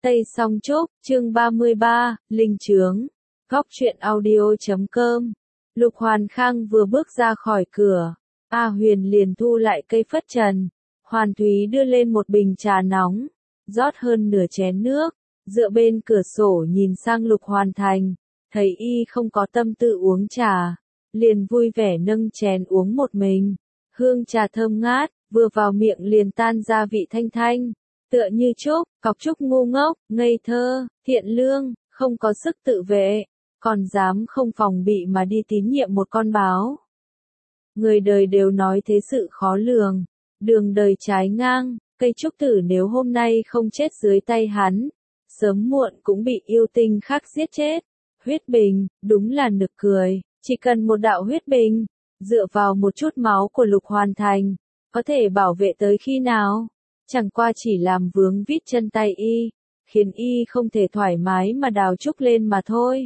Tây Song Trúc, chương 33, Linh Chướng. Góc truyện audio.com. Lục Hoàn Khang vừa bước ra khỏi cửa, A Huyền liền thu lại cây phất trần. Hoàn Thúy đưa lên một bình trà nóng, rót hơn nửa chén nước, dựa bên cửa sổ nhìn sang Lục Hoàn Thành, thấy y không có tâm tư uống trà, liền vui vẻ nâng chén uống một mình. Hương trà thơm ngát, vừa vào miệng liền tan ra vị thanh thanh, tựa như Trúc, cọc Trúc ngu ngốc, ngây thơ, thiện lương, không có sức tự vệ, còn dám không phòng bị mà đi tín nhiệm một con báo. Người đời đều nói thế sự khó lường, đường đời trái ngang, cây trúc tử nếu hôm nay không chết dưới tay hắn, sớm muộn cũng bị yêu tinh khác giết chết. Huyết bình, đúng là nực cười, chỉ cần một đạo huyết bình, dựa vào một chút máu của Lục Hoàn Thành, có thể bảo vệ tới khi nào? Chẳng qua chỉ làm vướng vít chân tay y, khiến y không thể thoải mái mà đào trúc lên mà thôi.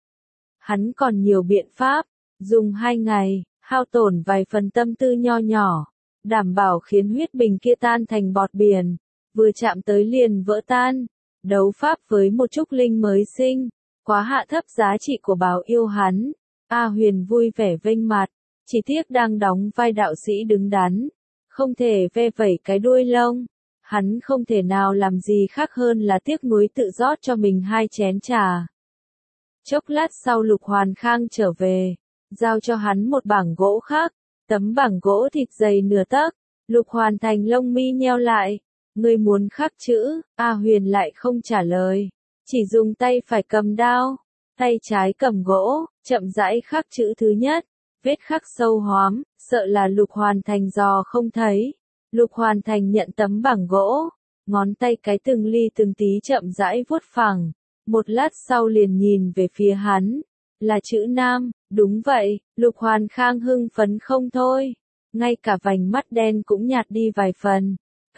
Hắn còn nhiều biện pháp, dùng 2 ngày, hao tổn vài phần tâm tư nho nhỏ, đảm bảo khiến huyết bình kia tan thành bọt biển, vừa chạm tới liền vỡ tan. Đấu pháp với một trúc linh mới sinh, quá hạ thấp giá trị của báo yêu hắn. A Huyền vui vẻ vênh mặt, chỉ tiếc đang đóng vai đạo sĩ đứng đắn, không thể ve vẩy cái đuôi lông. Hắn không thể nào làm gì khác hơn là tiếc nuối tự rót cho mình 2 chén trà. Chốc lát sau Lục Hoàn Khang trở về, giao cho hắn một bảng gỗ khác, tấm bảng gỗ thịt dày nửa tấc. Lục Hoàn Thành lông mi nheo lại, ngươi muốn khắc chữ? A Huyền lại không trả lời, chỉ dùng tay phải cầm đao, tay trái cầm gỗ, chậm rãi khắc chữ thứ nhất. Vết khắc sâu hoắm, sợ là Lục Hoàn Thành dò không thấy. Lục Hoàn Thành nhận tấm bảng gỗ, ngón tay cái từng ly từng tí chậm rãi vuốt phẳng, một lát sau liền nhìn về phía hắn, là chữ Nam. Đúng vậy, Lục Hoàn Khang hưng phấn không thôi, ngay cả vành mắt đen cũng nhạt đi vài phần.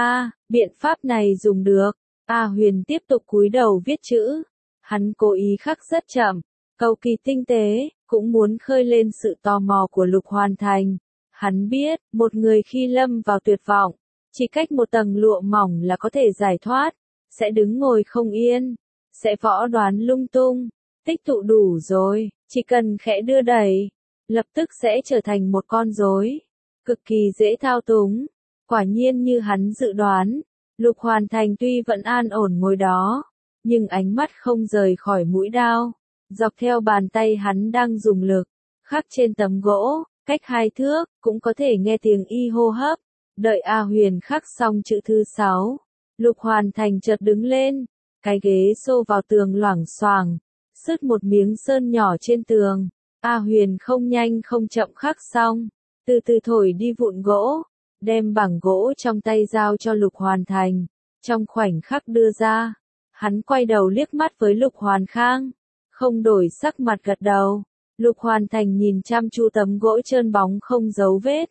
Biện pháp này dùng được. A Huyền tiếp tục cúi đầu viết chữ, hắn cố ý khắc rất chậm, cầu kỳ tinh tế, cũng muốn khơi lên sự tò mò của Lục Hoàn Thành. Hắn biết, một người khi lâm vào tuyệt vọng, chỉ cách một tầng lụa mỏng là có thể giải thoát, sẽ đứng ngồi không yên, sẽ võ đoán lung tung, tích tụ đủ rồi, chỉ cần khẽ đưa đẩy, lập tức sẽ trở thành một con rối, cực kỳ dễ thao túng. Quả nhiên như hắn dự đoán, Lục Hoàn Thành tuy vẫn an ổn ngồi đó, nhưng ánh mắt không rời khỏi mũi đao, dọc theo bàn tay hắn đang dùng lực, khắc trên tấm gỗ, cách 2 thước, cũng có thể nghe tiếng y hô hấp. Đợi A Huyền khắc xong chữ thứ 6, Lục Hoàn Thành chợt đứng lên, cái ghế xô vào tường loảng xoảng, sứt một miếng sơn nhỏ trên tường. A Huyền không nhanh không chậm khắc xong, từ từ thổi đi vụn gỗ, đem bảng gỗ trong tay giao cho Lục Hoàn Thành. Trong khoảnh khắc đưa ra, hắn quay đầu liếc mắt với Lục Hoàn Khang, không đổi sắc mặt gật đầu. Lục Hoàn Thành nhìn chăm chú tấm gỗ trơn bóng không dấu vết,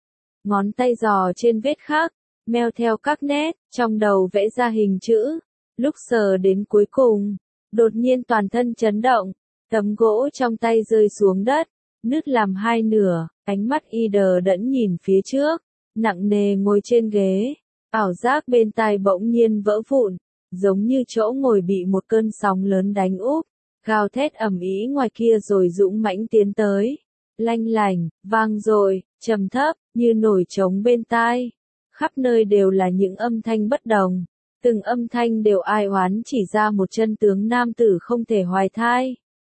ngón tay dò trên vết khắc, meo theo các nét, trong đầu vẽ ra hình chữ. Lúc sờ đến cuối cùng, đột nhiên toàn thân chấn động, tấm gỗ trong tay rơi xuống đất, nứt làm 2 nửa, ánh mắt y đờ đẫn nhìn phía trước, nặng nề ngồi trên ghế, ảo giác bên tai bỗng nhiên vỡ vụn, giống như chỗ ngồi bị một cơn sóng lớn đánh úp, gào thét ầm ĩ ngoài kia rồi dũng mãnh tiến tới, lanh lành, vang dội, trầm thấp, như nổi trống bên tai, khắp nơi đều là những âm thanh bất đồng. Từng âm thanh đều ai oán chỉ ra một chân tướng nam tử không thể hoài thai.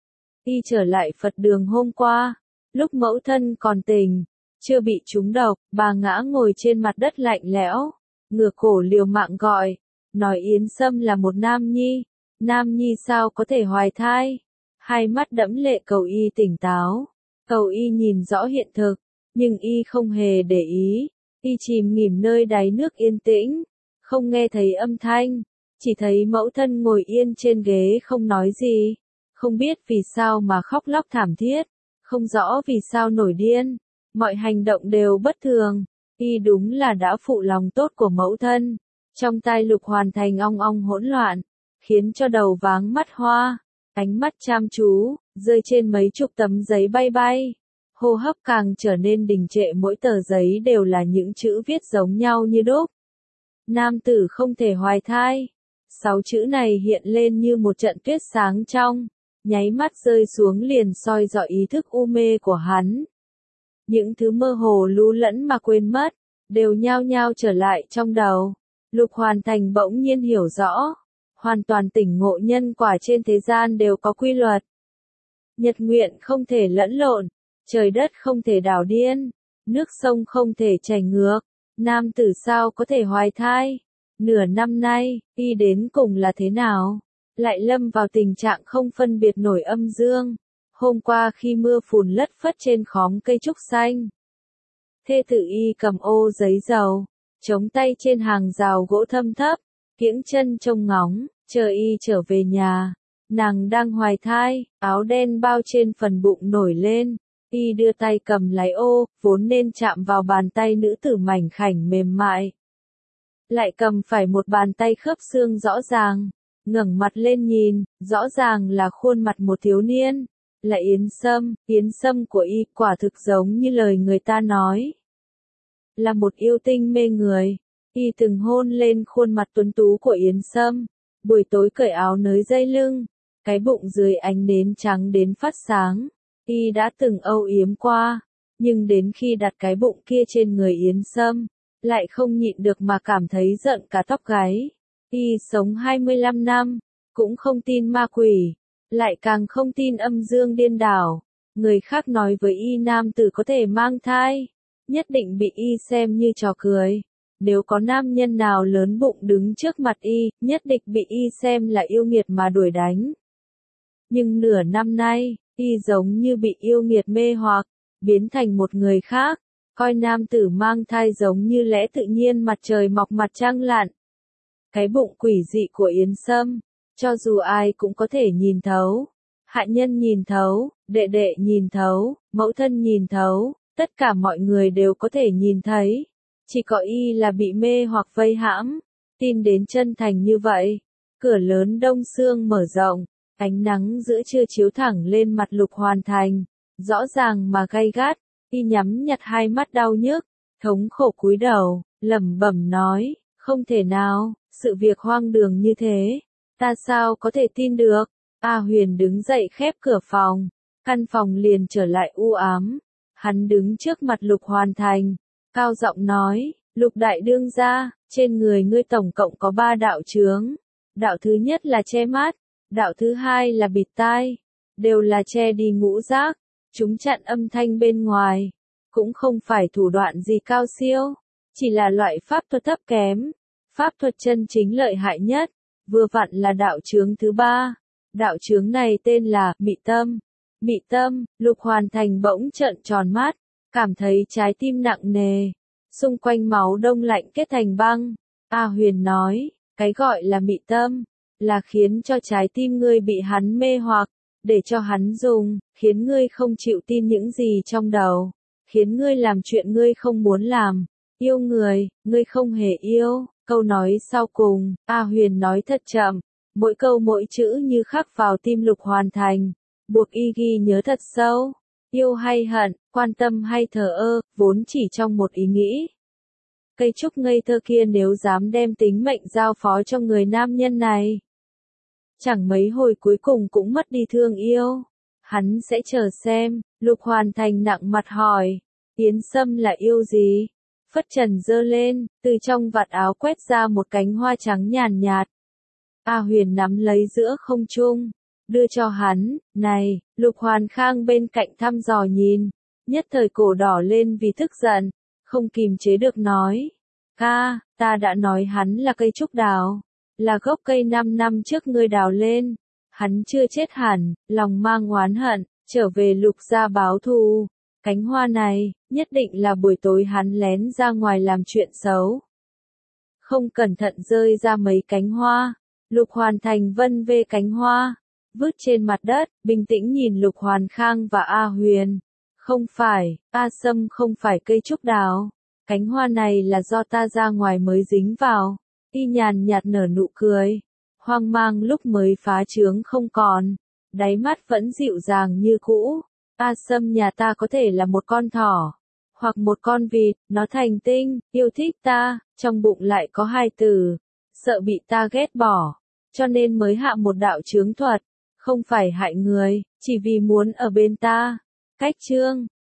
Y trở lại Phật đường hôm qua, lúc mẫu thân còn tỉnh, chưa bị trúng độc, bà ngã ngồi trên mặt đất lạnh lẽo, ngửa cổ liều mạng gọi, nói Yến Sâm là một nam nhi. Nam nhi sao có thể hoài thai? 2 mắt đẫm lệ cầu y tỉnh táo, cầu y nhìn rõ hiện thực, nhưng y không hề để ý, y chìm nghỉm nơi đáy nước yên tĩnh. Không nghe thấy âm thanh, chỉ thấy mẫu thân ngồi yên trên ghế không nói gì, không biết vì sao mà khóc lóc thảm thiết, không rõ vì sao nổi điên, mọi hành động đều bất thường, y đúng là đã phụ lòng tốt của mẫu thân. Trong tai Lục Hoàn Thành ong ong hỗn loạn, khiến cho đầu váng mắt hoa, ánh mắt chăm chú, rơi trên mấy chục tấm giấy bay bay, hô hấp càng trở nên đình trệ, mỗi tờ giấy đều là những chữ viết giống nhau như đúc. Nam tử không thể hoài thai, 6 chữ này hiện lên như một trận tuyết sáng trong, nháy mắt rơi xuống liền soi rọi ý thức u mê của hắn. Những thứ mơ hồ lú lẫn mà quên mất, đều nhao nhao trở lại trong đầu. Lục Hoàn Thành bỗng nhiên hiểu rõ, hoàn toàn tỉnh ngộ nhân quả trên thế gian đều có quy luật. Nhật nguyện không thể lẫn lộn, trời đất không thể đảo điên, nước sông không thể chảy ngược, nam tử sao có thể hoài thai. Nửa năm nay, y đến cùng là thế nào? Lại lâm vào tình trạng không phân biệt nổi âm dương. Hôm qua khi mưa phùn lất phất trên khóm cây trúc xanh, thê tử y cầm ô giấy dầu, chống tay trên hàng rào gỗ thâm thấp, kiễng chân trông ngóng, chờ y trở về nhà. Nàng đang hoài thai, áo đen bao trên phần bụng nổi lên, y đưa tay cầm lấy ô, vốn nên chạm vào bàn tay nữ tử mảnh khảnh mềm mại. Lại cầm phải một bàn tay khớp xương rõ ràng, ngẩng mặt lên nhìn, rõ ràng là khuôn mặt một thiếu niên, là Yến Sâm của y, quả thực giống như lời người ta nói. Là một yêu tinh mê người, y từng hôn lên khuôn mặt tuấn tú của Yến Sâm, buổi tối cởi áo nới dây lưng, cái bụng dưới ánh nến trắng đến phát sáng, y đã từng âu yếm qua, nhưng đến khi đặt cái bụng kia trên người Yến Sâm, lại không nhịn được mà cảm thấy giận cả tóc gáy. Y sống 25 năm, cũng không tin ma quỷ, lại càng không tin âm dương điên đảo. Người khác nói với y nam tử có thể mang thai, nhất định bị y xem như trò cười. Nếu có nam nhân nào lớn bụng đứng trước mặt y, nhất định bị y xem là yêu nghiệt mà đuổi đánh. Nhưng nửa năm nay, y giống như bị yêu nghiệt mê hoặc, biến thành một người khác, coi nam tử mang thai giống như lẽ tự nhiên mặt trời mọc mặt trăng lặn. Cái bụng quỷ dị của Yến Sâm, cho dù ai cũng có thể nhìn thấu, hạ nhân nhìn thấu, đệ đệ nhìn thấu, mẫu thân nhìn thấu, tất cả mọi người đều có thể nhìn thấy. Chỉ có y là bị mê hoặc vây hãm, tin đến chân thành như vậy. Cửa lớn đông sương mở rộng, ánh nắng giữa trưa chiếu thẳng lên mặt Lục Hoàn Thành, rõ ràng mà gay gắt, y nhắm nhặt hai mắt đau nhức, thống khổ cúi đầu, lẩm bẩm nói, không thể nào, sự việc hoang đường như thế, ta sao có thể tin được. A Huyền đứng dậy khép cửa phòng, căn phòng liền trở lại u ám, hắn đứng trước mặt Lục Hoàn Thành, cao giọng nói, Lục đại đương gia, trên người ngươi tổng cộng có 3 đạo chướng. Đạo thứ nhất là che mắt, đạo thứ hai là bịt tai, đều là che đi ngũ giác, chúng chặn âm thanh bên ngoài, cũng không phải thủ đoạn gì cao siêu, chỉ là loại pháp thuật thấp kém. Pháp thuật chân chính lợi hại nhất, vừa vặn là đạo chướng thứ 3. Đạo chướng này tên là mị tâm. Mị tâm, Lục Hoàn Thành bỗng trợn tròn mắt, cảm thấy trái tim nặng nề, xung quanh máu đông lạnh kết thành băng. A Huyền nói, cái gọi là mị tâm, là khiến cho trái tim ngươi bị hắn mê hoặc, để cho hắn dùng, khiến ngươi không chịu tin những gì trong đầu, khiến ngươi làm chuyện ngươi không muốn làm, yêu người, ngươi không hề yêu. Câu nói sau cùng, A Huyền nói thật chậm, mỗi câu mỗi chữ như khắc vào tim Lục Hoàn Thành, buộc y ghi nhớ thật sâu. Yêu hay hận, quan tâm hay thờ ơ, vốn chỉ trong một ý nghĩ. Cây trúc ngây thơ kia nếu dám đem tính mệnh giao phó cho người nam nhân này, chẳng mấy hồi cuối cùng cũng mất đi thương yêu. Hắn sẽ chờ xem. Lục Hoàn Thành nặng mặt hỏi, Yến Sâm là yêu gì? Phất trần giơ lên, từ trong vạt áo quét ra một cánh hoa trắng nhàn nhạt. A Huyền nắm lấy giữa không trung, đưa cho hắn, này. Lục Hoàn Khang bên cạnh thăm dò nhìn, nhất thời cổ đỏ lên vì tức giận, không kìm chế được nói, ca, ta đã nói hắn là cây trúc đào, là gốc cây 5 năm trước ngươi đào lên, hắn chưa chết hẳn, lòng mang oán hận, trở về Lục gia báo thù. Cánh hoa này, nhất định là buổi tối hắn lén ra ngoài làm chuyện xấu. Không cẩn thận rơi ra mấy cánh hoa. Lục Hoàn Thành vân vê cánh hoa, vứt trên mặt đất, bình tĩnh nhìn Lục Hoàn Khang và A Huyền. Không phải, A Sâm không phải cây trúc đào. Cánh hoa này là do ta ra ngoài mới dính vào. Y nhàn nhạt nở nụ cười. Hoang mang lúc mới phá trướng không còn. Đáy mắt vẫn dịu dàng như cũ. A Sâm nhà ta có thể là một con thỏ, hoặc một con vịt, nó thành tinh, yêu thích ta, trong bụng lại có 2 từ, sợ bị ta ghét bỏ. cho nên mới hạ một đạo chướng thuật, không phải hại người, chỉ vì muốn ở bên ta. Cách chương